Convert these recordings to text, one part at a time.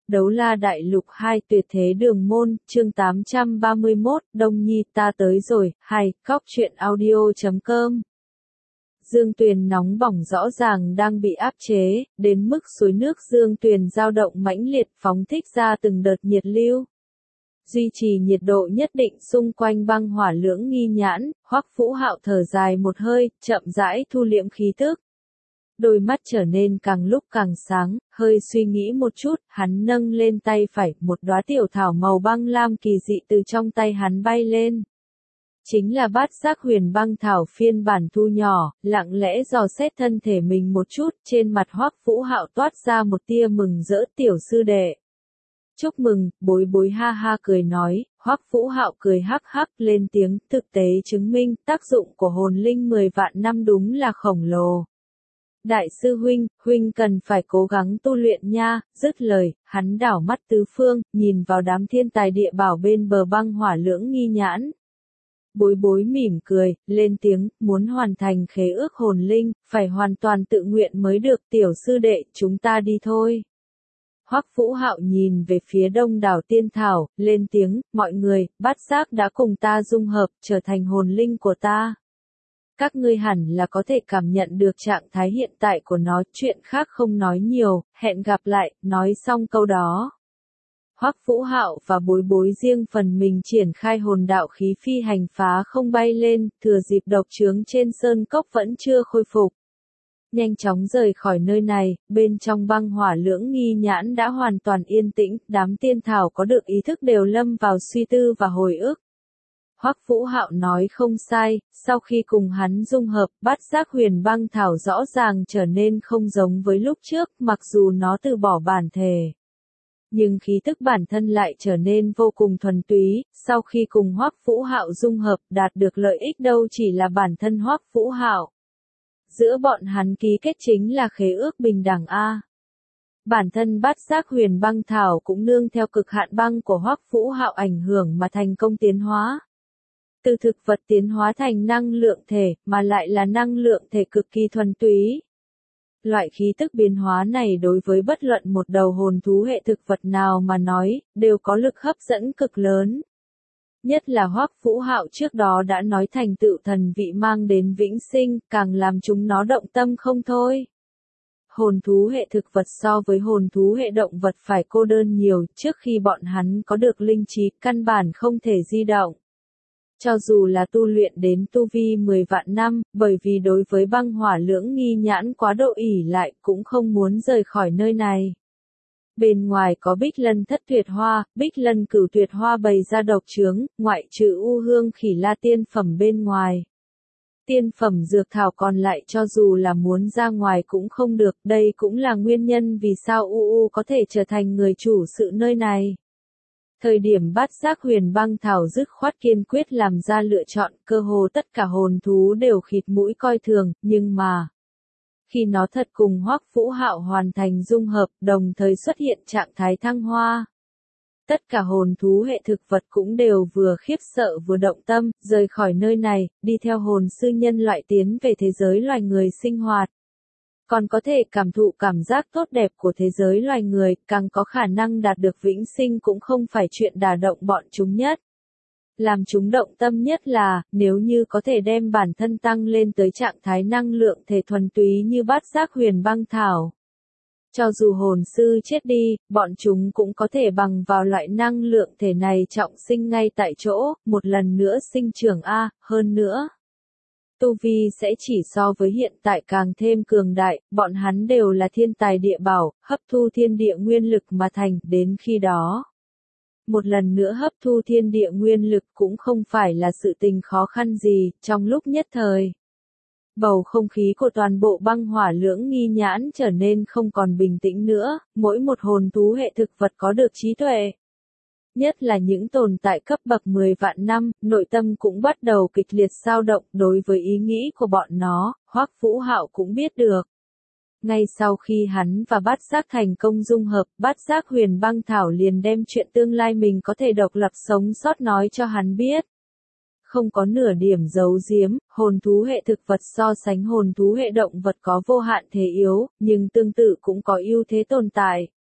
Đấu La Đại Lục 2 Tuyệt Thế Đường Môn, chương 831, Đông Nhi ta tới rồi, 2, Cóc truyện audio.com. Dương Tuyền nóng bỏng rõ ràng đang bị áp chế, đến mức suối nước Dương Tuyền dao động mãnh liệt phóng thích ra từng đợt nhiệt lưu. Duy trì nhiệt độ nhất định xung quanh băng hỏa lưỡng nghi nhãn, Hoắc Vũ Hạo thở dài một hơi, chậm rãi thu liễm khí tức. Đôi mắt trở nên càng lúc càng sáng, hơi suy nghĩ một chút, hắn nâng lên tay phải, một đóa tiểu thảo màu băng lam kỳ dị từ trong tay hắn bay lên. Chính là bát giác huyền băng thảo phiên bản thu nhỏ, lặng lẽ dò xét thân thể mình một chút, trên mặt Hoắc Vũ Hạo toát ra một tia mừng rỡ tiểu sư đệ. Chúc mừng, bối bối ha ha cười nói, Hoắc Vũ Hạo cười hắc hắc lên tiếng, thực tế chứng minh tác dụng của hồn linh 10 vạn năm đúng là khổng lồ. Đại sư huynh, huynh cần phải cố gắng tu luyện nha, dứt lời, hắn đảo mắt tứ phương, nhìn vào đám thiên tài địa bảo bên bờ băng hỏa lưỡng nghi nhãn. Bối bối mỉm cười, lên tiếng, muốn hoàn thành khế ước hồn linh, phải hoàn toàn tự nguyện mới được, tiểu sư đệ, chúng ta đi thôi. Hoắc Vũ Hạo nhìn về phía đông đảo tiên thảo, lên tiếng, mọi người, bát giác đã cùng ta dung hợp, trở thành hồn linh của ta. Các ngươi hẳn là có thể cảm nhận được trạng thái hiện tại của nó, chuyện khác không nói nhiều, hẹn gặp lại, nói xong câu đó. Hoắc Vũ Hạo và bối bối riêng phần mình triển khai hồn đạo khí phi hành phá không bay lên, thừa dịp độc chướng trên sơn cốc vẫn chưa khôi phục. Nhanh chóng rời khỏi nơi này, bên trong băng hỏa lưỡng nghi nhãn đã hoàn toàn yên tĩnh, đám tiên thảo có được ý thức đều lâm vào suy tư và hồi ức. Hoắc Vũ Hạo nói không sai, sau khi cùng hắn dung hợp, bát giác huyền băng thảo rõ ràng trở nên không giống với lúc trước, mặc dù nó từ bỏ bản thể. Nhưng khí tức bản thân lại trở nên vô cùng thuần túy, sau khi cùng Hoắc Vũ Hạo dung hợp, đạt được lợi ích đâu chỉ là bản thân Hoắc Vũ Hạo. Giữa bọn hắn ký kết chính là khế ước bình đẳng A. Bản thân bát giác huyền băng thảo cũng nương theo cực hạn băng của Hoắc Vũ Hạo ảnh hưởng mà thành công tiến hóa. Từ thực vật tiến hóa thành năng lượng thể, mà lại là năng lượng thể cực kỳ thuần túy. Loại khí tức biến hóa này đối với bất luận một đầu hồn thú hệ thực vật nào mà nói, đều có lực hấp dẫn cực lớn. Nhất là Hoắc Vũ Hạo trước đó đã nói thành tựu thần vị mang đến vĩnh sinh, càng làm chúng nó động tâm không thôi. Hồn thú hệ thực vật so với hồn thú hệ động vật phải cô đơn nhiều, trước khi bọn hắn có được linh trí, căn bản không thể di động. Cho dù là tu luyện đến tu vi 10 vạn năm, bởi vì đối với băng hỏa lưỡng nghi nhãn quá độ ỷ lại, cũng không muốn rời khỏi nơi này. Bên ngoài có Bích Lân Thất Tuyệt Hoa, Bích Lân Cửu Tuyệt Hoa bày ra độc chướng, ngoại trừ U Hương Khỉ La tiên phẩm bên ngoài. Tiên phẩm dược thảo còn lại cho dù là muốn ra ngoài cũng không được, đây cũng là nguyên nhân vì sao UU có thể trở thành người chủ sự nơi này. Thời điểm bát giác huyền băng thảo dứt khoát kiên quyết làm ra lựa chọn, cơ hồ tất cả hồn thú đều khịt mũi coi thường, nhưng mà khi nó thật cùng Hoắc Vũ Hạo hoàn thành dung hợp, đồng thời xuất hiện trạng thái thăng hoa. Tất cả hồn thú hệ thực vật cũng đều vừa khiếp sợ vừa động tâm, rời khỏi nơi này, đi theo hồn sư nhân loại tiến về thế giới loài người sinh hoạt. Còn có thể cảm thụ cảm giác tốt đẹp của thế giới loài người, càng có khả năng đạt được vĩnh sinh cũng không phải chuyện đả động bọn chúng nhất. Làm chúng động tâm nhất là, nếu như có thể đem bản thân tăng lên tới trạng thái năng lượng thể thuần túy như bát giác huyền băng thảo. Cho dù hồn sư chết đi, bọn chúng cũng có thể bằng vào loại năng lượng thể này trọng sinh ngay tại chỗ, một lần nữa sinh trưởng A, hơn nữa. Tu vi sẽ chỉ so với hiện tại càng thêm cường đại, bọn hắn đều là thiên tài địa bảo, hấp thu thiên địa nguyên lực mà thành, đến khi đó. Một lần nữa hấp thu thiên địa nguyên lực cũng không phải là sự tình khó khăn gì, trong lúc nhất thời. Bầu không khí của toàn bộ băng hỏa lưỡng nghi nhãn trở nên không còn bình tĩnh nữa, mỗi một hồn thú hệ thực vật có được trí tuệ. Nhất là những tồn tại cấp bậc 10 vạn năm, nội tâm cũng bắt đầu kịch liệt dao động đối với ý nghĩ của bọn nó, Hoắc Vũ Hạo cũng biết được. Ngay sau khi hắn và bát giác thành công dung hợp, bát giác huyền băng thảo liền đem chuyện tương lai mình có thể độc lập sống sót nói cho hắn biết. Không có nửa điểm giấu giếm, hồn thú hệ thực vật so sánh hồn thú hệ động vật có vô hạn thế yếu, nhưng tương tự cũng có ưu thế tồn tại.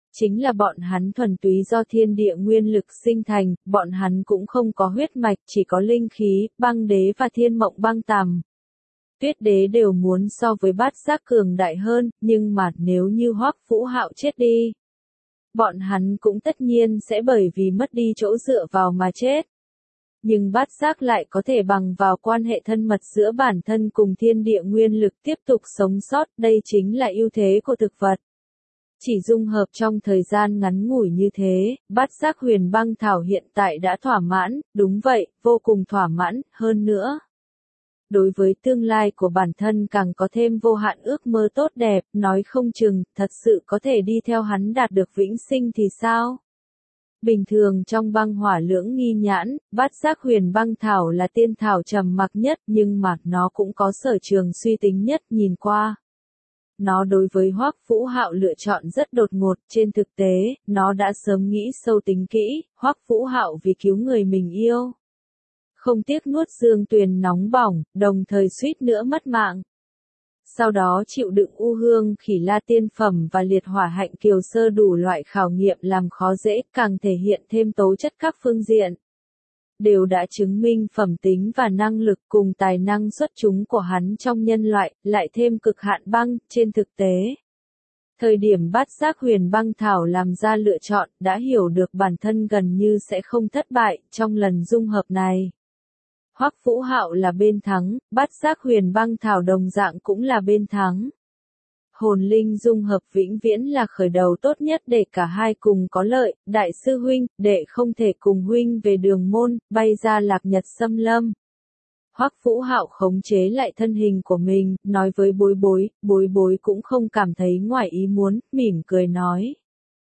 Chính là bọn hắn thuần túy do thiên địa nguyên lực sinh thành, bọn hắn cũng không có huyết mạch, chỉ có linh khí, băng đế và thiên mộng băng tằm. Tuyết đế đều muốn so với bát giác cường đại hơn, nhưng mà nếu như Hoắc Vũ Hạo chết đi, bọn hắn cũng tất nhiên sẽ bởi vì mất đi chỗ dựa vào mà chết. Nhưng bát giác lại có thể bằng vào quan hệ thân mật giữa bản thân cùng thiên địa nguyên lực tiếp tục sống sót, đây chính là ưu thế của thực vật. Chỉ dung hợp trong thời gian ngắn ngủi như thế, bát giác huyền băng thảo hiện tại đã thỏa mãn, đúng vậy, vô cùng thỏa mãn, hơn nữa. Đối với tương lai của bản thân càng có thêm vô hạn ước mơ tốt đẹp, nói không chừng, thật sự có thể đi theo hắn đạt được vĩnh sinh thì sao? Bình thường trong băng hỏa lưỡng nghi nhãn, bát giác huyền băng thảo là tiên thảo trầm mặc nhất nhưng mà nó cũng có sở trường suy tính nhất nhìn qua. Nó đối với Hoắc Vũ Hạo lựa chọn rất đột ngột, trên thực tế, nó đã sớm nghĩ sâu tính kỹ, Hoắc Vũ Hạo vì cứu người mình yêu. Không tiếc nuốt dương tuyền nóng bỏng, đồng thời suýt nữa mất mạng. Sau đó chịu đựng u hương khỉ la tiên phẩm và liệt hỏa hạnh kiều sơ đủ loại khảo nghiệm làm khó dễ, càng thể hiện thêm tố chất các phương diện. Đều đã chứng minh phẩm tính và năng lực cùng tài năng xuất chúng của hắn trong nhân loại, lại thêm cực hạn băng, trên thực tế. Thời điểm bát giác huyền băng thảo làm ra lựa chọn, đã hiểu được bản thân gần như sẽ không thất bại, trong lần dung hợp này. Hoắc Vũ Hạo là bên thắng, bát giác huyền băng thảo đồng dạng cũng là bên thắng. Hồn linh dung hợp vĩnh viễn là khởi đầu tốt nhất để cả hai cùng có lợi, đại sư huynh, đệ không thể cùng huynh về đường môn, bay ra Lạc Nhật xâm lâm. Hoắc Vũ Hạo khống chế lại thân hình của mình, nói với bối bối cũng không cảm thấy ngoài ý muốn, mỉm cười nói.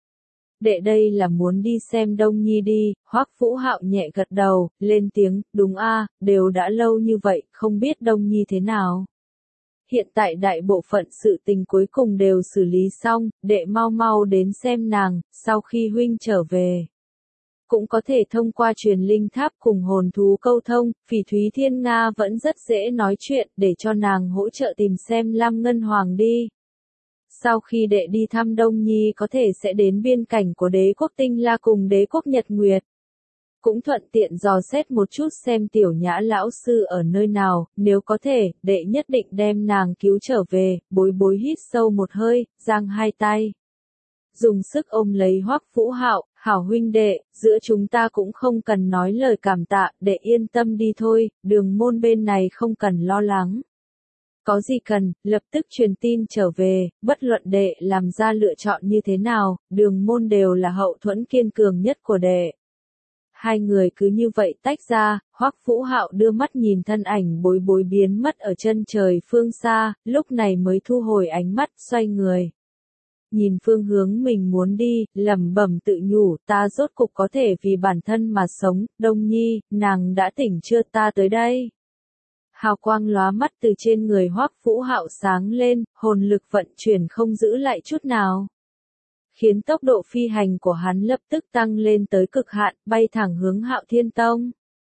Đệ đây là muốn đi xem Đông Nhi đi, Hoắc Vũ Hạo nhẹ gật đầu, lên tiếng, đúng a, đều đã lâu như vậy, không biết Đông Nhi thế nào. Hiện tại đại bộ phận sự tình cuối cùng đều xử lý xong, đệ mau mau đến xem nàng, sau khi huynh trở về. Cũng có thể thông qua truyền linh tháp cùng hồn thú câu thông, Phỉ Thúy Thiên Nga vẫn rất dễ nói chuyện, để cho nàng hỗ trợ tìm xem Lam Ngân Hoàng đi. Sau khi đệ đi thăm Đông Nhi có thể sẽ đến biên cảnh của đế quốc Tinh La cùng đế quốc Nhật Nguyệt. Cũng thuận tiện dò xét một chút xem tiểu nhã lão sư ở nơi nào, nếu có thể, đệ nhất định đem nàng cứu trở về, bối hít sâu một hơi, giang hai tay. Dùng sức ôm lấy Hoắc Vũ Hạo, hảo huynh đệ, giữa chúng ta cũng không cần nói lời cảm tạ, đệ yên tâm đi thôi, đường môn bên này không cần lo lắng. Có gì cần, lập tức truyền tin trở về, bất luận đệ làm ra lựa chọn như thế nào, đường môn đều là hậu thuẫn kiên cường nhất của đệ. Hai người cứ như vậy tách ra, Hoắc Vũ Hạo đưa mắt nhìn thân ảnh bối biến mất ở chân trời phương xa, lúc này mới thu hồi ánh mắt, xoay người. Nhìn phương hướng mình muốn đi, lẩm bẩm tự nhủ, ta rốt cục có thể vì bản thân mà sống, Đông Nhi, nàng đã tỉnh chưa, ta tới đây. Hào quang lóa mắt từ trên người Hoắc Vũ Hạo sáng lên, hồn lực vận chuyển không giữ lại chút nào. Khiến tốc độ phi hành của hắn lập tức tăng lên tới cực hạn, bay thẳng hướng Hạo Thiên Tông.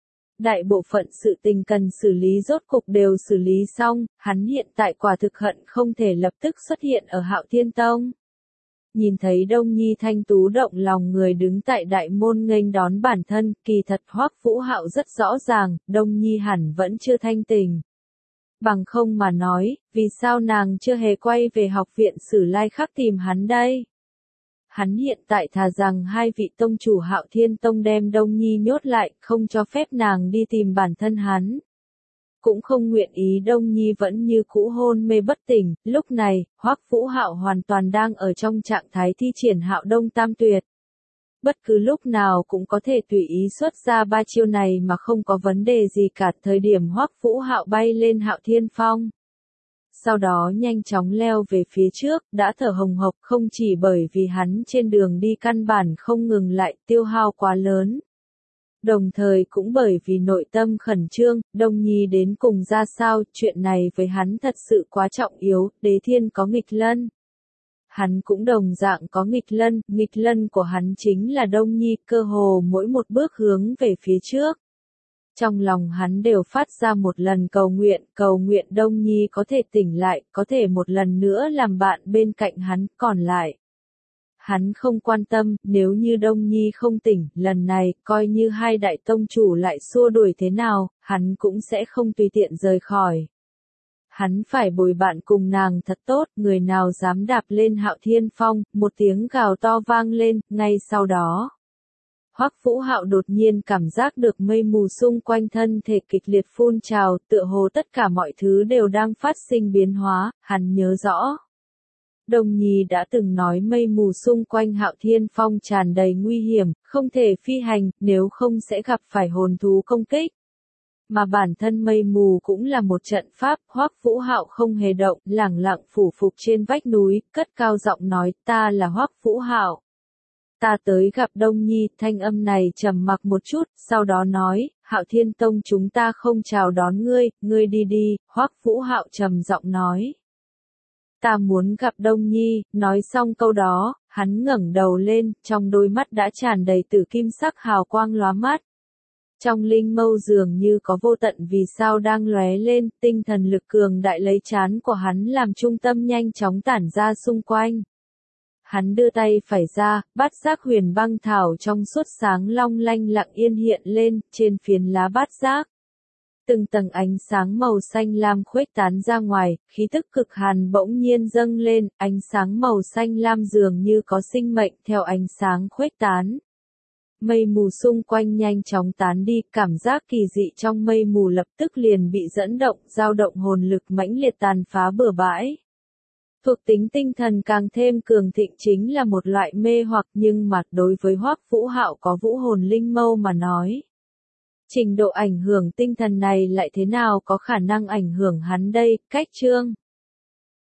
Đại bộ phận sự tình cần xử lý rốt cục đều xử lý xong, hắn hiện tại quả thực hận không thể lập tức xuất hiện ở Hạo Thiên Tông. Nhìn thấy Đông Nhi thanh tú động lòng người đứng tại đại môn nghênh đón bản thân, kỳ thật Hoắc Vũ Hạo rất rõ ràng, Đông Nhi hẳn vẫn chưa thanh tình. Bằng không mà nói, vì sao nàng chưa hề quay về học viện Sử Lai Khắc tìm hắn đây? Hắn hiện tại thà rằng hai vị tông chủ Hạo Thiên Tông đem Đông Nhi nhốt lại, không cho phép nàng đi tìm bản thân hắn. Cũng không nguyện ý Đông Nhi vẫn như cũ hôn mê bất tỉnh, lúc này, Hoắc Vũ Hạo hoàn toàn đang ở trong trạng thái thi triển Hạo Đông Tam Tuyệt. Bất cứ lúc nào cũng có thể tùy ý xuất ra ba chiêu này mà không có vấn đề gì cả. Thời điểm Hoắc Vũ Hạo bay lên Hạo Thiên Phong. Sau đó nhanh chóng leo về phía trước, đã thở hồng hộc không chỉ bởi vì hắn trên đường đi căn bản không ngừng lại, tiêu hao quá lớn. Đồng thời cũng bởi vì nội tâm khẩn trương, Đông Nhi đến cùng ra sao, chuyện này với hắn thật sự quá trọng yếu, Đế Thiên có nghịch lân. Hắn cũng đồng dạng có nghịch lân của hắn chính là Đông Nhi, cơ hồ mỗi một bước hướng về phía trước. Trong lòng hắn đều phát ra một lần cầu nguyện Đông Nhi có thể tỉnh lại, có thể một lần nữa làm bạn bên cạnh hắn, còn lại. hắn không quan tâm, nếu như Đông Nhi không tỉnh, lần này, coi như hai đại tông chủ lại xua đuổi thế nào, hắn cũng sẽ không tùy tiện rời khỏi. Hắn phải bồi bạn cùng nàng thật tốt, người nào dám đạp lên Hạo Thiên Phong, một tiếng gào to vang lên, ngay sau đó. Hoắc Vũ Hạo đột nhiên cảm giác được mây mù xung quanh thân thể kịch liệt phun trào, tựa hồ tất cả mọi thứ đều đang phát sinh biến hóa, hắn nhớ rõ. Đồng Nhi đã từng nói mây mù xung quanh Hạo Thiên Phong tràn đầy nguy hiểm, không thể phi hành, nếu không sẽ gặp phải hồn thú công kích. Mà bản thân mây mù cũng là một trận pháp, Hoắc Vũ Hạo không hề động, lẳng lặng phủ phục trên vách núi, cất cao giọng nói, ta là Hoắc Vũ Hạo. Ta tới gặp Đông Nhi, thanh âm này trầm mặc một chút, sau đó nói, Hạo Thiên Tông chúng ta không chào đón ngươi đi đi, Hoắc Vũ Hạo trầm giọng nói. Ta muốn gặp Đông Nhi, nói xong câu đó, hắn ngẩng đầu lên, trong đôi mắt đã tràn đầy tử kim sắc hào quang lóa mắt. Trong linh mâu dường như có vô tận vì sao đang lóe lên, tinh thần lực cường đại lấy trán của hắn làm trung tâm nhanh chóng tản ra xung quanh. Hắn đưa tay phải ra, bát giác huyền băng thảo trong suốt sáng long lanh lặng yên hiện lên, trên phiến lá bát giác. Từng tầng ánh sáng màu xanh lam khuếch tán ra ngoài, khí tức cực hàn bỗng nhiên dâng lên, ánh sáng màu xanh lam dường như có sinh mệnh theo ánh sáng khuếch tán. Mây mù xung quanh nhanh chóng tán đi, cảm giác kỳ dị trong mây mù lập tức liền bị dẫn động, dao động hồn lực mãnh liệt tàn phá bừa bãi. Thuộc tính tinh thần càng thêm cường thịnh chính là một loại mê hoặc, nhưng mà đối với Hoắc Vũ Hạo có vũ hồn linh mâu mà nói. Trình độ ảnh hưởng tinh thần này lại thế nào có khả năng ảnh hưởng hắn đây, cách chương.